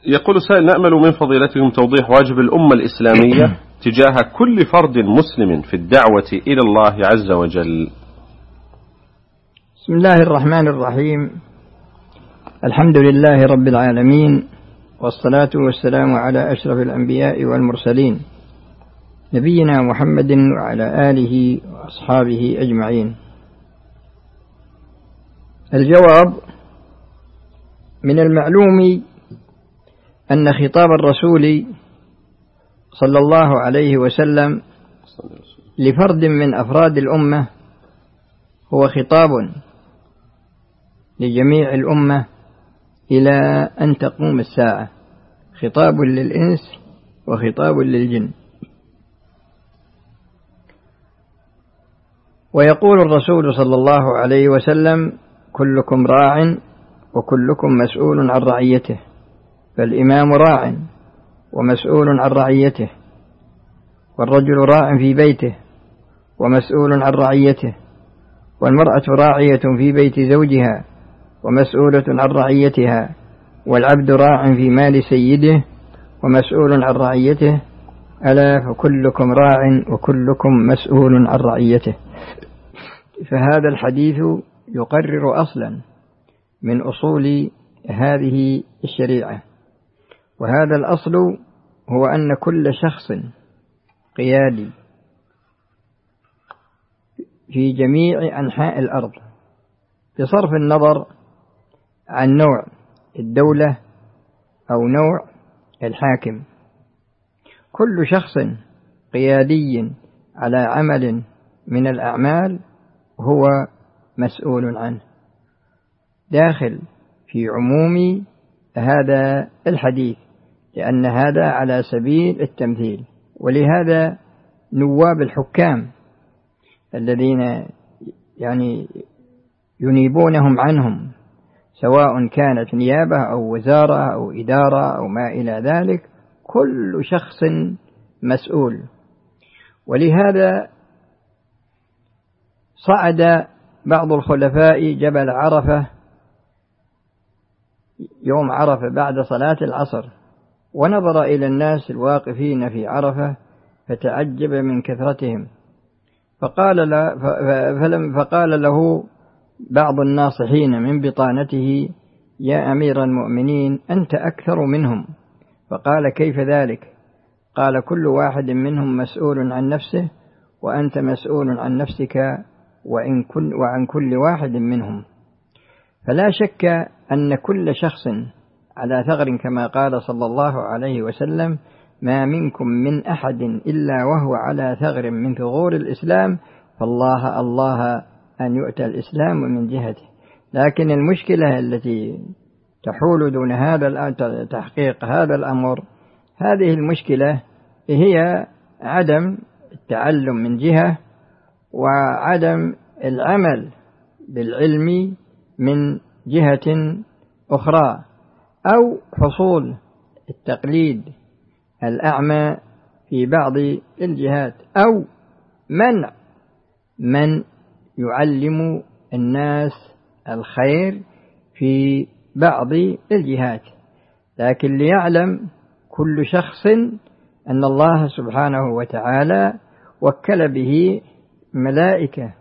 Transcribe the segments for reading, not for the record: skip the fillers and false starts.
يقول سائل: نأمل من فضيلتكم توضيح واجب الأمة الإسلامية تجاه كل فرد مسلم في الدعوة إلى الله عز وجل. بسم الله الرحمن الرحيم. الحمد لله رب العالمين، والصلاة والسلام على أشرف الأنبياء والمرسلين، نبينا محمد وعلى آله وأصحابه أجمعين. الجواب: من المعلوم أن خطاب الرسول صلى الله عليه وسلم لفرد من أفراد الأمة هو خطاب لجميع الأمة إلى أن تقوم الساعة، خطاب للإنس وخطاب للجن. ويقول الرسول صلى الله عليه وسلم: كلكم راع وكلكم مسؤول عن رعيته، فالإمام راع ومسؤول عن رعيته، والرجل راع في بيته ومسؤول عن رعيته، والمرأة راعية في بيت زوجها ومسؤولة عن رعيتها، والعبد راع في مال سيده ومسؤول عن رعيته، ألا فكلكم راع وكلكم مسؤول عن رعيته. فهذا الحديث يقرر أصلا من أصول هذه الشريعة، وهذا الأصل هو أن كل شخص قيادي في جميع أنحاء الأرض بصرف النظر عن نوع الدولة أو نوع الحاكم، كل شخص قيادي على عمل من الأعمال هو مسؤول عنه، داخل في عموم هذا الحديث، لأن هذا على سبيل التمثيل. ولهذا نواب الحكام الذين ينيبونهم عنهم، سواء كانت نيابة أو وزارة أو إدارة أو ما إلى ذلك، كل شخص مسؤول. ولهذا صعد بعض الخلفاء جبل عرفة يوم عرفة بعد صلاة العصر، ونظر إلى الناس الواقفين في عرفة فتعجب من كثرتهم، فقال له بعض الناصحين من بطانته: يا أمير المؤمنين، أنت أكثر منهم. فقال: كيف ذلك؟ قال: كل واحد منهم مسؤول عن نفسه، وأنت مسؤول عن نفسك وعن كل واحد منهم. فلا شك أن كل شخص على ثغر، كما قال صلى الله عليه وسلم: ما منكم من أحد إلا وهو على ثغر من ثغور الإسلام، فالله أن يؤتى الإسلام من جهته. لكن المشكلة التي تحول دون هذا تحقيق هذا الأمر، هذه المشكلة هي عدم التعلم من جهة، وعدم العمل بالعلم من جهة أخرى، أو حصول التقليد الأعمى في بعض الجهات، أو منع من يعلم الناس الخير في بعض الجهات. لكن ليعلم كل شخص أن الله سبحانه وتعالى وكل به ملائكة،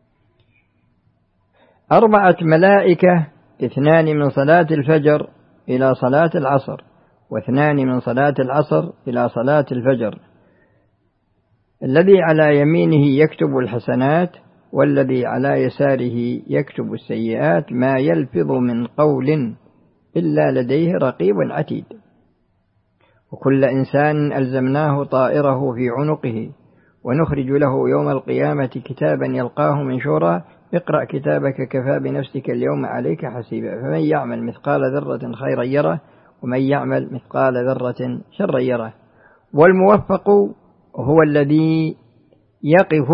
4 ملائكة، 2 من صلاة الفجر إلى صلاة العصر، و2 من صلاة العصر إلى صلاة الفجر. الذي على يمينه يكتب الحسنات، والذي على يساره يكتب السيئات، ما يلفظ من قول إلا لديه رقيب عتيد. وكل إنسان ألزمناه طائره في عنقه، ونخرج له يوم القيامة كتابا يلقاه منشورا: اقرأ كتابك كفى بنفسك اليوم عليك حسيبا. فمن يعمل مثقال ذرة خيرا يره، ومن يعمل مثقال ذرة شرا يره. والموفق هو الذي يقف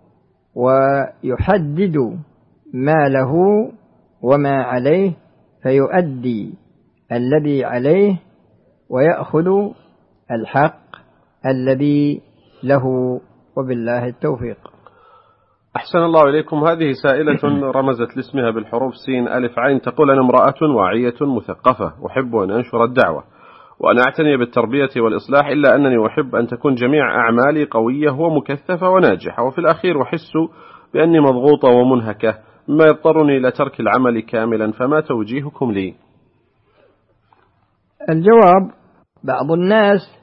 ويحدد ما له وما عليه، فيؤدي الذي عليه ويأخذ الحق الذي له، وبالله التوفيق. أحسن الله إليكم. هذه سائلة رمزت لاسمها بالحروف سين ألف عين، تقول: أنا امرأة واعية مثقفة، أحب أن أنشر الدعوة، وأن أعتني بالتربية والإصلاح، إلا أنني أحب أن تكون جميع أعمالي قوية ومكثفة وناجحة، وفي الأخير أحس بأني مضغوطة ومنهكة مما يضطرني إلى ترك العمل كاملا، فما توجيهكم لي؟ الجواب: بعض الناس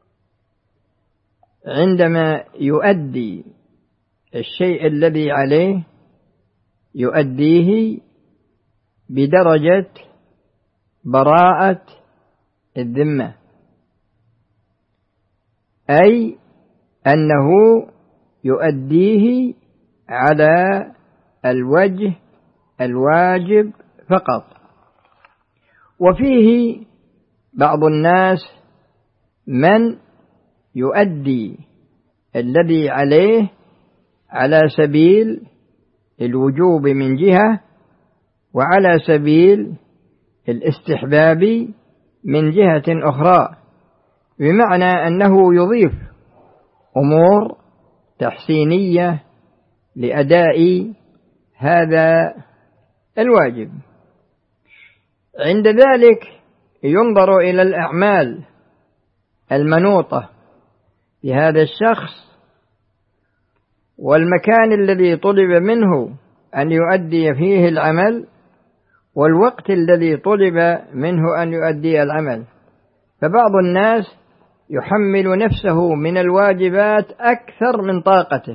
عندما يؤدي الشيء الذي عليه يؤديه بدرجة براءة الذمة، أي أنه يؤديه على الوجه الواجب فقط. وفيه بعض الناس من يؤدي الذي عليه على سبيل الوجوب من جهة، وعلى سبيل الاستحباب من جهة أخرى، بمعنى أنه يضيف أمور تحسينية لأداء هذا الواجب. عند ذلك ينظر إلى الأعمال المنوطة بهذا الشخص، والمكان الذي طلب منه أن يؤدي فيه العمل، والوقت الذي طلب منه أن يؤدي العمل. فبعض الناس يحمل نفسه من الواجبات أكثر من طاقته،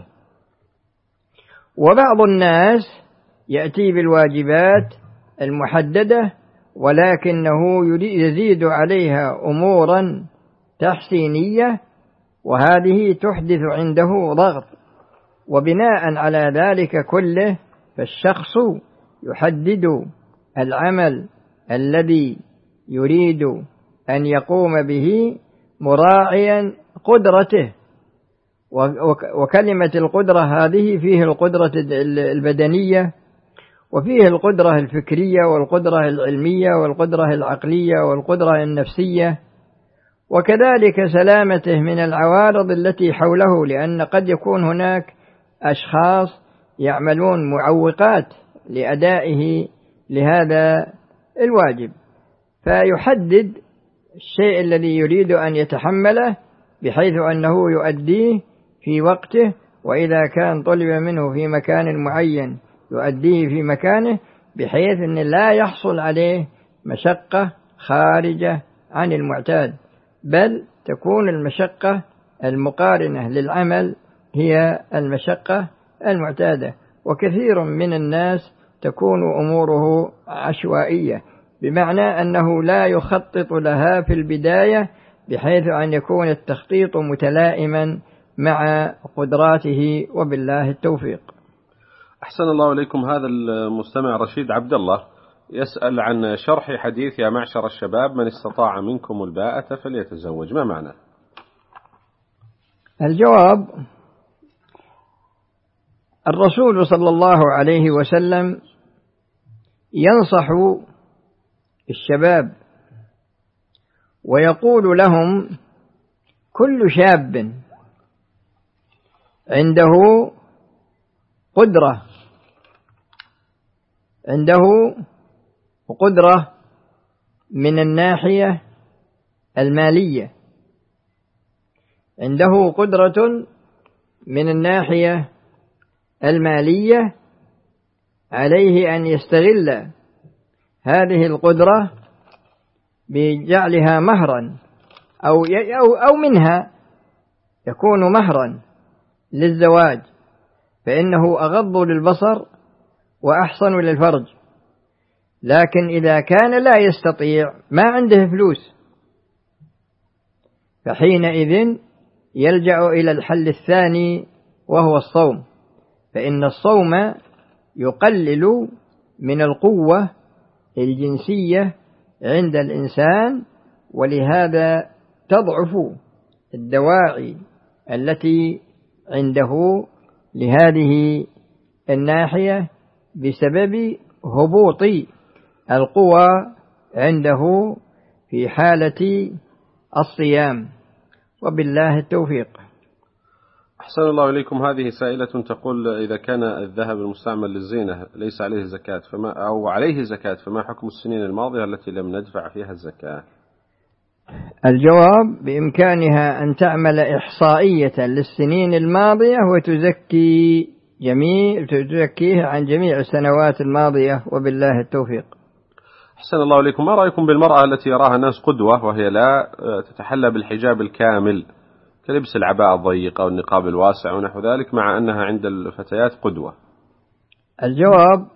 وبعض الناس يأتي بالواجبات المحددة ولكنه يزيد عليها أمورا تحسينية، وهذه تحدث عنده ضغط. وبناء على ذلك كله فالشخص يحدد العمل الذي يريد أن يقوم به مراعيا قدرته، وكلمة القدرة هذه فيه القدرة البدنية، وفيه القدرة الفكرية، والقدرة العلمية، والقدرة العقلية، والقدرة النفسية، وكذلك سلامته من العوارض التي حوله، لأن قد يكون هناك أشخاص يعملون معوقات لأدائه لهذا الواجب، فيحدد الشيء الذي يريد أن يتحمله بحيث أنه يؤديه في وقته، وإذا كان طلب منه في مكان معين يؤديه في مكانه، بحيث أن لا يحصل عليه مشقة خارجة عن المعتاد، بل تكون المشقة المقارنة للعمل هي المشقة المعتادة. وكثير من الناس تكون أموره عشوائية، بمعنى أنه لا يخطط لها في البداية بحيث أن يكون التخطيط متلائما مع قدراته، وبالله التوفيق. أحسن الله إليكم. هذا المستمع رشيد عبد الله يسأل عن شرح حديث يا معشر الشباب من استطاع منكم الباءة فليتزوج، ما معنى؟ الجواب: الرسول صلى الله عليه وسلم ينصح الشباب ويقول لهم: كل شاب عنده قدرة من الناحية المالية، عنده قدرة من الناحية المالية، عليه أن يستغل هذه القدرة بجعلها مهرا أو منها يكون مهرا للزواج، فإنه أغض للبصر وأحصن للفرج. لكن إذا كان لا يستطيع، ما عنده فلوس، فحينئذ يلجأ إلى الحل الثاني وهو الصوم، فإن الصوم يقلل من القوة الجنسية عند الإنسان، ولهذا تضعف الدواعي التي عنده لهذه الناحية بسبب هبوط القوى عنده في حالة الصيام، وبالله التوفيق. أحسن الله إليكم. هذه سائلة تقول: إذا كان الذهب المستعمل للزينة ليس عليه زكاة عليه زكاة، فما حكم السنين الماضية التي لم ندفع فيها الزكاة؟ الجواب: بإمكانها أن تعمل إحصائية للسنين الماضية وتزكيه عن جميع السنوات الماضية، وبالله التوفيق. أحسن الله إليكم. ما رأيكم بالمرأة التي يراها الناس قدوة وهي لا تتحلى بالحجاب الكامل كلبس العباءة الضيقة والنقاب الواسع ونحو ذلك، مع أنها عند الفتيات قدوة؟ الجواب: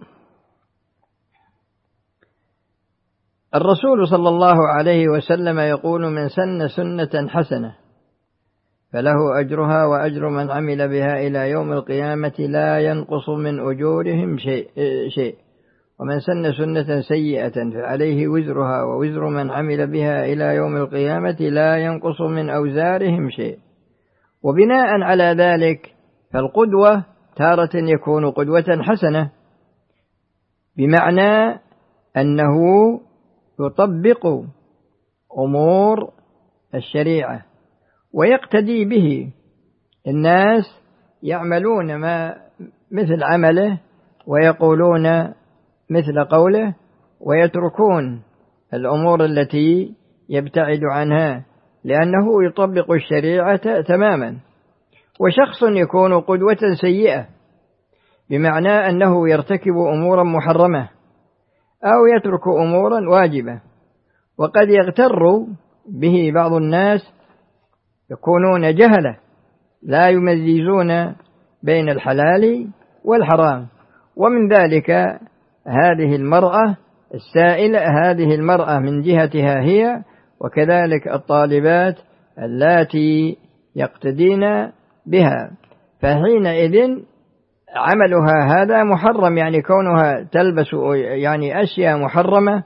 الرسول صلى الله عليه وسلم يقول: من سن سنة حسنة فله أجرها وأجر من عمل بها إلى يوم القيامة لا ينقص من أجورهم شيء، ومن سن سنة سيئة فعليه وزرها ووزر من عمل بها إلى يوم القيامة لا ينقص من أوزارهم شيء. وبناء على ذلك فالقدوة تارة يكون قدوة حسنة، بمعنى أنه يطبق أمور الشريعة ويقتدي به، الناس يعملون ما مثل عمله ويقولون مثل قوله ويتركون الأمور التي يبتعد عنها، لأنه يطبق الشريعة تماما. وشخص يكون قدوة سيئة بمعنى أنه يرتكب أمورا محرمة أو يترك أمورا واجبة، وقد يغتر به بعض الناس يكونون جهلة لا يميزون بين الحلال والحرام، ومن ذلك هذه المرأة السائلة، هذه المرأة من جهتها هي، وكذلك الطالبات اللاتي يقتدين بها، فحينئذ عملها هذا محرم، يعني كونها تلبس يعني أشياء محرمة،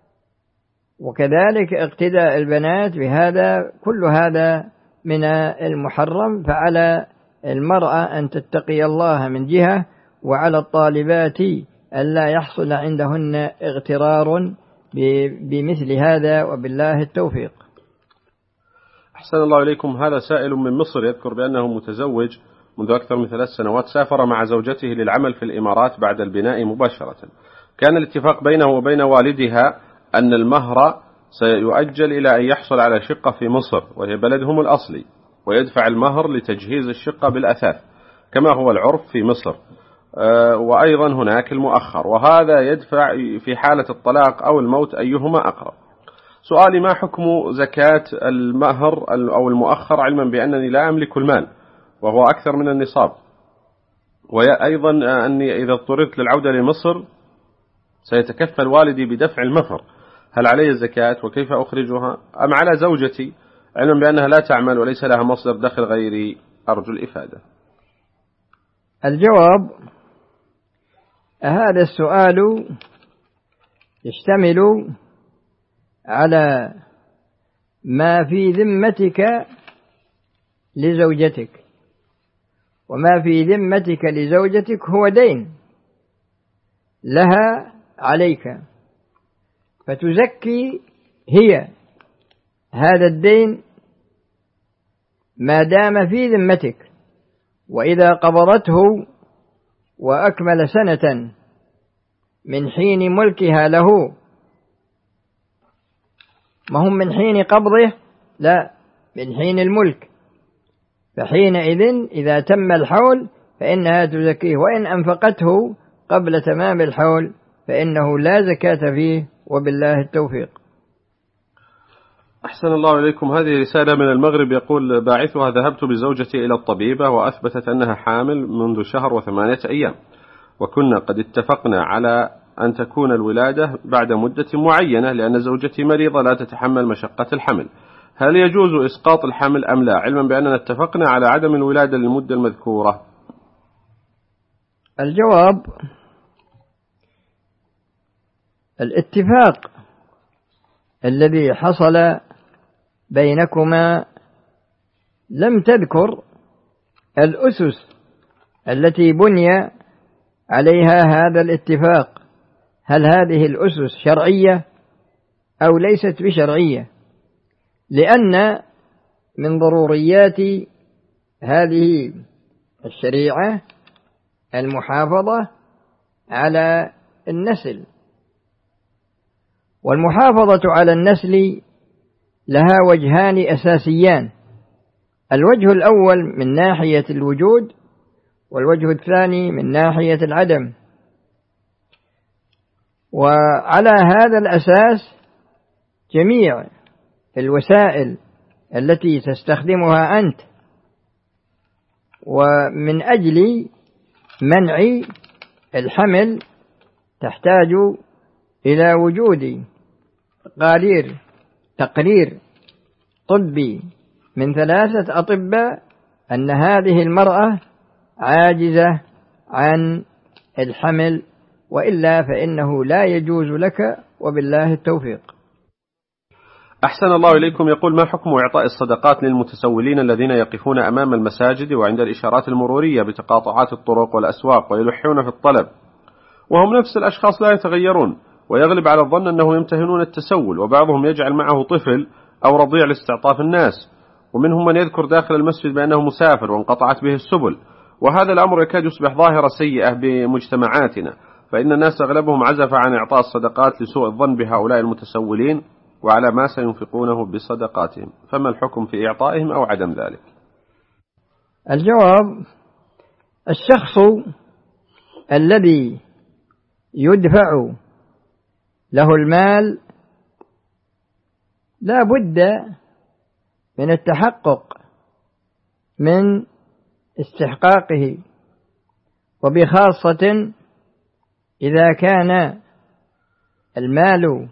وكذلك اقتداء البنات بهذا، كل هذا من المحرم. فعلى المرأة أن تتقي الله من جهة، وعلى الطالبات ألا يحصل عندهن اغترار بمثل هذا، وبالله التوفيق. أحسن الله إليكم. هذا سائل من مصر يذكر بأنه متزوج منذ أكثر من 3 سنوات، سافر مع زوجته للعمل في الإمارات بعد البناء مباشرة. كان الاتفاق بينه وبين والدها أن المهر سيؤجل إلى أن يحصل على شقة في مصر وهي بلدهم الأصلي، ويدفع المهر لتجهيز الشقة بالأثاث كما هو العرف في مصر، وأيضا هناك المؤخر، وهذا يدفع في حالة الطلاق أو الموت أيهما أقرب. سؤالي: ما حكم زكاة المهر أو المؤخر، علما بأنني لا أملك المال وهو أكثر من النصاب، وأيضا أني إذا اضطررت للعودة لمصر سيتكفل والدي بدفع المهر، هل علي الزكاة وكيف أخرجها، أم على زوجتي علما بأنها لا تعمل وليس لها مصدر دخل غيري؟ أرجو الإفادة. الجواب: هذا السؤال يشتمل على ما في ذمتك لزوجتك، وما في ذمتك لزوجتك هو دين لها عليك، فتزكي هي هذا الدين ما دام في ذمتك، وإذا قبضته وأكمل سنة من حين ملكها له، ما هم من حين قبضه، لا، من حين الملك، فحينئذ إذا تم الحول فإنها تزكيه، وإن أنفقته قبل تمام الحول فإنه لا زكاة فيه، وبالله التوفيق. أحسن الله إليكم. هذه رسالة من المغرب، يقول باعثها: ذهبت بزوجتي إلى الطبيبة وأثبتت أنها حامل منذ شهر و8 أيام، وكنا قد اتفقنا على أن تكون الولادة بعد مدة معينة لأن زوجتي مريضة لا تتحمل مشقة الحمل، هل يجوز إسقاط الحمل أم لا، علما بأننا اتفقنا على عدم الولادة للمدة المذكورة؟ الجواب: الاتفاق الذي حصل بينكما لم تذكر الأسس التي بني عليها هذا الاتفاق، هل هذه الأسس شرعية أو ليست بشرعية، لأن من ضروريات هذه الشريعة المحافظة على النسل، والمحافظة على النسل لها وجهان أساسيان: الوجه الأول من ناحية الوجود، والوجه الثاني من ناحية العدم. وعلى هذا الأساس جميع الوسائل التي تستخدمها أنت ومن أجل منع الحمل تحتاج إلى وجود تقرير طبي من 3 أطباء أن هذه المرأة عاجزة عن الحمل، وإلا فإنه لا يجوز لك، وبالله التوفيق. أحسن الله إليكم. يقول: ما حكم إعطاء الصدقات للمتسولين الذين يقفون أمام المساجد وعند الإشارات المرورية بتقاطعات الطرق والأسواق ويلحون في الطلب، وهم نفس الأشخاص لا يتغيرون، ويغلب على الظن أنه يمتهنون التسول، وبعضهم يجعل معه طفل أو رضيع لاستعطاف الناس، ومنهم من يذكر داخل المسجد بأنه مسافر وانقطعت به السبل، وهذا الأمر يكاد يصبح ظاهرة سيئة بمجتمعاتنا، فإن الناس أغلبهم عزف عن إعطاء الصدقات لسوء الظن بهؤلاء المتسولين وعلى ما سينفقونه بصدقاتهم، فما الحكم في إعطائهم أو عدم ذلك؟ الجواب: الشخص الذي يدفع له المال لا بد من التحقق من استحقاقه، وبخاصة إذا كان المال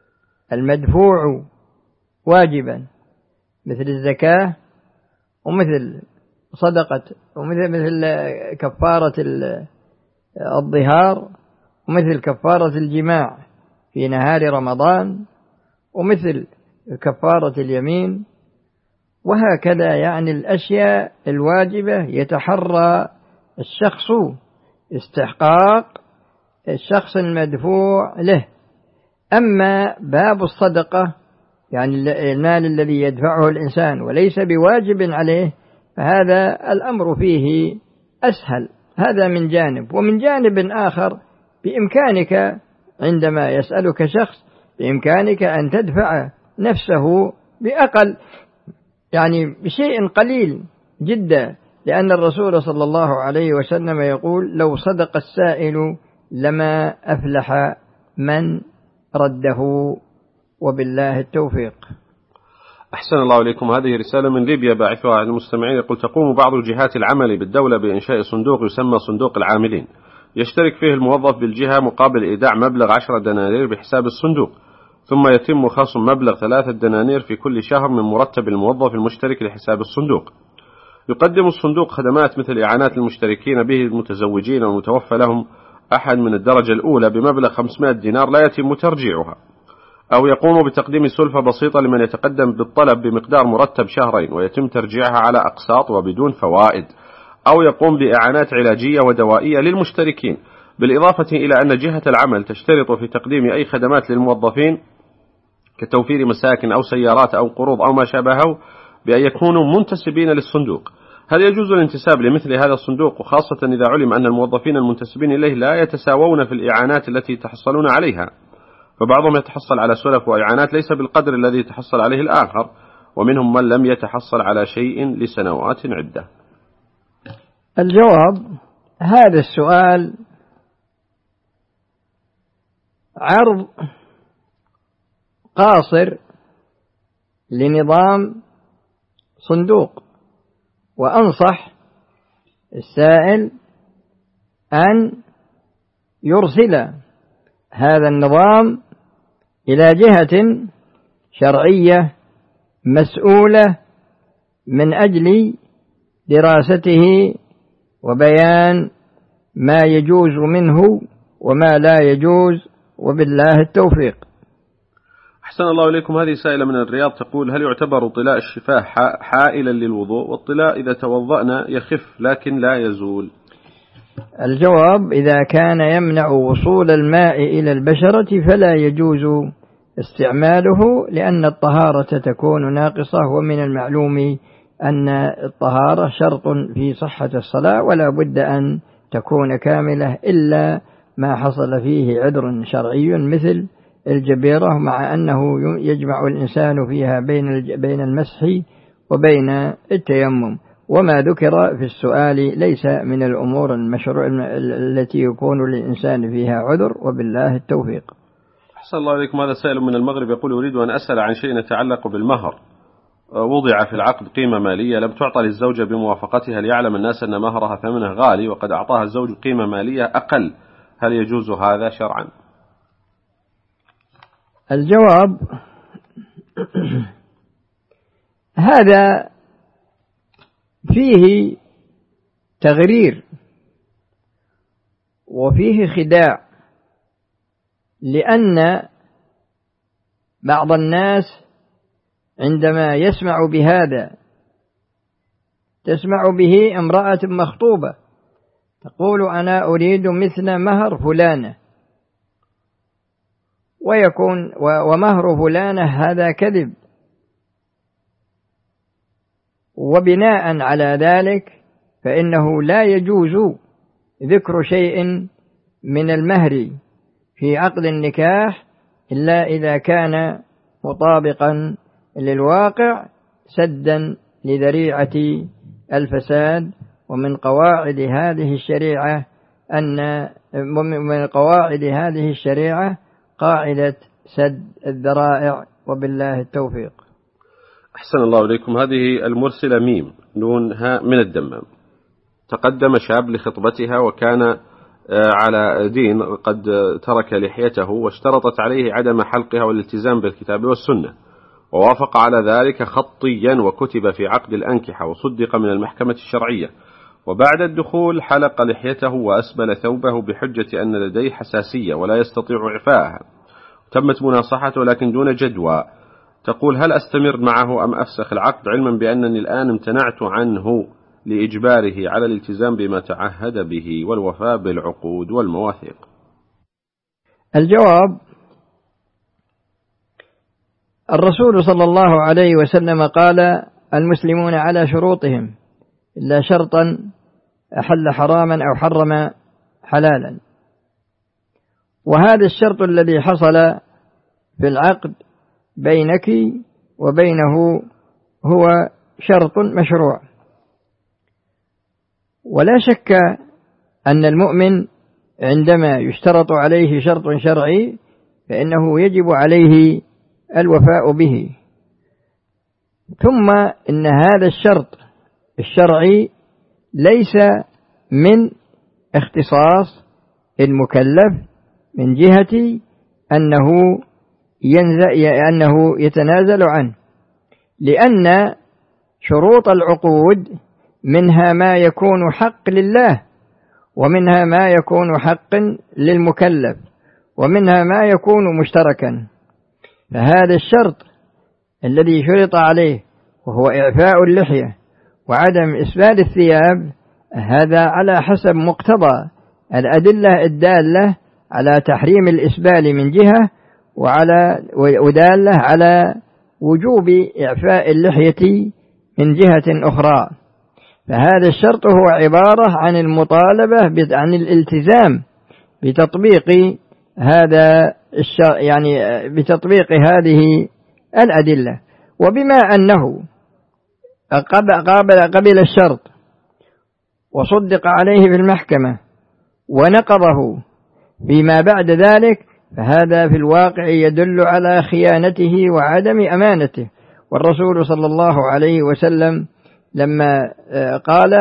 المدفوع واجبا مثل الزكاة ومثل صدقة ومثل كفارة الظهار ومثل كفارة الجماع في نهار رمضان ومثل كفارة اليمين، وهكذا يعني الأشياء الواجبة يتحرى الشخص استحقاق الشخص المدفوع له. أما باب الصدقة يعني المال الذي يدفعه الإنسان وليس بواجب عليه، فهذا الأمر فيه أسهل. هذا من جانب. ومن جانب آخر بإمكانك عندما يسألك شخص بإمكانك أن تدفع نفسه بأقل يعني بشيء قليل جدا، لأن الرسول صلى الله عليه وسلم يقول: لو صدق السائل لما أفلح من رده، وبالله التوفيق. أحسن الله إليكم. هذه رسالة من ليبيا باعثها عن المستمعين، يقول: تقوم بعض الجهات العمل بالدولة بإنشاء صندوق يسمى صندوق العاملين، يشترك فيه الموظف بالجهة مقابل إيداع مبلغ 10 دنانير بحساب الصندوق، ثم يتم خصم مبلغ 3 دنانير في كل شهر من مرتب الموظف المشترك لحساب الصندوق. يقدم الصندوق خدمات مثل إعانات المشتركين به المتزوجين والمتوفى لهم أحد من الدرجة الأولى بمبلغ 500 دينار لا يتم ترجيعها، أو يقوم بتقديم سلفة بسيطة لمن يتقدم بالطلب بمقدار مرتب شهرين ويتم ترجيعها على أقساط وبدون فوائد، أو يقوم بإعانات علاجية ودوائية للمشتركين، بالإضافة إلى أن جهة العمل تشترط في تقديم أي خدمات للموظفين كتوفير مساكن أو سيارات أو قروض أو ما شابهه بأن يكونوا منتسبين للصندوق. هل يجوز الانتساب لمثل هذا الصندوق، وخاصة إذا علم أن الموظفين المنتسبين إليه لا يتساوون في الإعانات التي يتحصلون عليها، فبعضهم يتحصل على سلف وإعانات ليس بالقدر الذي يتحصل عليه الآخر، ومنهم من لم يتحصل على شيء لسنوات عدة؟ الجواب: هذا السؤال عرض قاصر لنظام صندوق، وأنصح السائل أن يرسل هذا النظام إلى جهة شرعية مسؤولة من أجل دراسته وبيان ما يجوز منه وما لا يجوز، وبالله التوفيق. أحسن الله إليكم. هذه سائلة من الرياض تقول: هل يعتبر طلاء الشفاه حائلا للوضوء؟ والطلاء إذا توضأنا يخف لكن لا يزول. الجواب: إذا كان يمنع وصول الماء إلى البشرة فلا يجوز استعماله، لأن الطهارة تكون ناقصة، ومن المعلوم أن الطهارة شرط في صحة الصلاة، ولا بد أن تكون كاملة إلا ما حصل فيه عذر شرعي مثل الجبيرة، مع أنه يجمع الإنسان فيها بين المسح وبين التيمم. وما ذكر في السؤال ليس من الأمور المشروع التي يكون للإنسان فيها عذر، وبالله التوفيق. أحسن الله إليكم. هذا سائل من المغرب يقول: أريد أن أسأل عن شيء يتعلق بالمهر. وضع في العقد قيمة مالية لم تعطى للزوجة بموافقتها، ليعلم الناس أن مهرها ثمنه غالي وقد أعطاها الزوج قيمة مالية أقل، هل يجوز هذا شرعا؟ الجواب: هذا فيه تغرير وفيه خداع، لأن بعض الناس عندما يسمع بهذا، تسمع به امرأة مخطوبة تقول: أنا أريد مثل مهر فلانة، ويكون ومهر فلانة هذا كذب، وبناء على ذلك فإنه لا يجوز ذكر شيء من المهر في عقد النكاح إلا إذا كان مطابقا للواقع سدا لذريعة الفساد. ومن قواعد هذه الشريعة قاعدة سد الذرائع، وبالله التوفيق. أحسن الله إليكم. هذه المرسلة ميم نون هاء من الدمام. تقدم شاب لخطبتها وكان على دين قد ترك لحيته، واشترطت عليه عدم حلقها والالتزام بالكتاب والسنة، ووافق على ذلك خطيا وكتب في عقد الأنكحة وصدق من المحكمة الشرعية. وبعد الدخول حلق لحيته وأسبل ثوبه بحجة أن لديه حساسية ولا يستطيع إعفاءها. تمت مناصحته لكن دون جدوى. تقول: هل أستمر معه أم أفسخ العقد، علما بأنني الآن امتنعت عنه لإجباره على الالتزام بما تعهد به والوفاء بالعقود والمواثيق؟ الجواب: الرسول صلى الله عليه وسلم قال: المسلمون على شروطهم إلا شرطا أحل حراما أو حرم حلالا. وهذا الشرط الذي حصل في العقد بينك وبينه هو شرط مشروع، ولا شك أن المؤمن عندما يشترط عليه شرط شرعي فإنه يجب عليه الوفاء به. ثم إن هذا الشرط الشرعي ليس من اختصاص المكلف من جهة أنه يتنازل عنه، لأن شروط العقود منها ما يكون حق لله، ومنها ما يكون حق للمكلف، ومنها ما يكون مشتركا. فهذا الشرط الذي شرط عليه وهو إعفاء اللحية وعدم إسبال الثياب، هذا على حسب مقتضى الأدلة الدالة على تحريم الإسبال من جهة، ودالة على وجوب إعفاء اللحية من جهة أخرى. فهذا الشرط هو عبارة عن المطالبة عن الالتزام بتطبيق بتطبيق هذه الأدلة. وبما أنه قبل الشرط وصدق عليه في المحكمة ونقضه فيما بعد ذلك، فهذا في الواقع يدل على خيانته وعدم أمانته. والرسول صلى الله عليه وسلم لما قال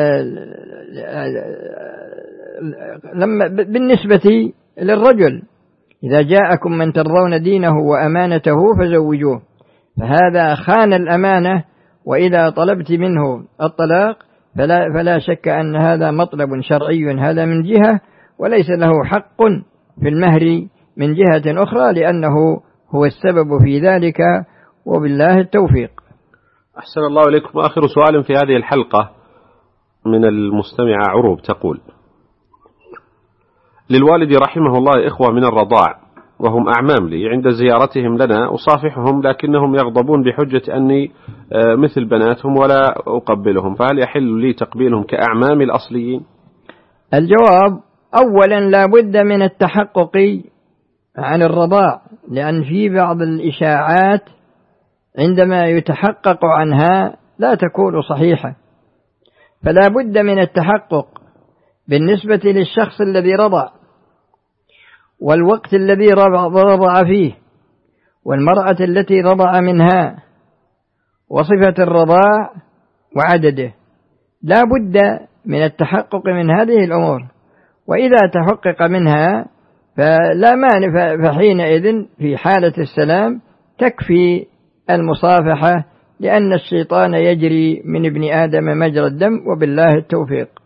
بالنسبة للرجل: إذا جاءكم من ترضون دينه وأمانته فزوجوه، فهذا خان الأمانة. وإذا طلبت منه الطلاق فلا شك أن هذا مطلب شرعي، هذا من جهة، وليس له حق في المهر من جهة أخرى، لأنه هو السبب في ذلك، وبالله التوفيق. أحسن الله إليكم. آخر سؤال في هذه الحلقة من المستمعة عروب تقول: للوالد رحمه الله إخوة من الرضاع وهم أعمام لي، عند زيارتهم لنا أصافحهم لكنهم يغضبون بحجة أني مثل بناتهم ولا أقبلهم، فهل يحل لي تقبيلهم كأعمام الأصليين؟ الجواب: أولا لا بد من التحقق عن الرضاع لأن في بعض الإشاعات عندما يتحقق عنها لا تكون صحيحة، فلا بد من التحقق بالنسبة للشخص الذي رضع، والوقت الذي رضع فيه، والمرأة التي رضع منها، وصفة الرضاع وعدده. لا بد من التحقق من هذه الأمور، وإذا تحقق منها فلا مانع، فحينئذ في حالة السلام تكفي المصافحة، لأن الشيطان يجري من ابن آدم مجرى الدم، وبالله التوفيق.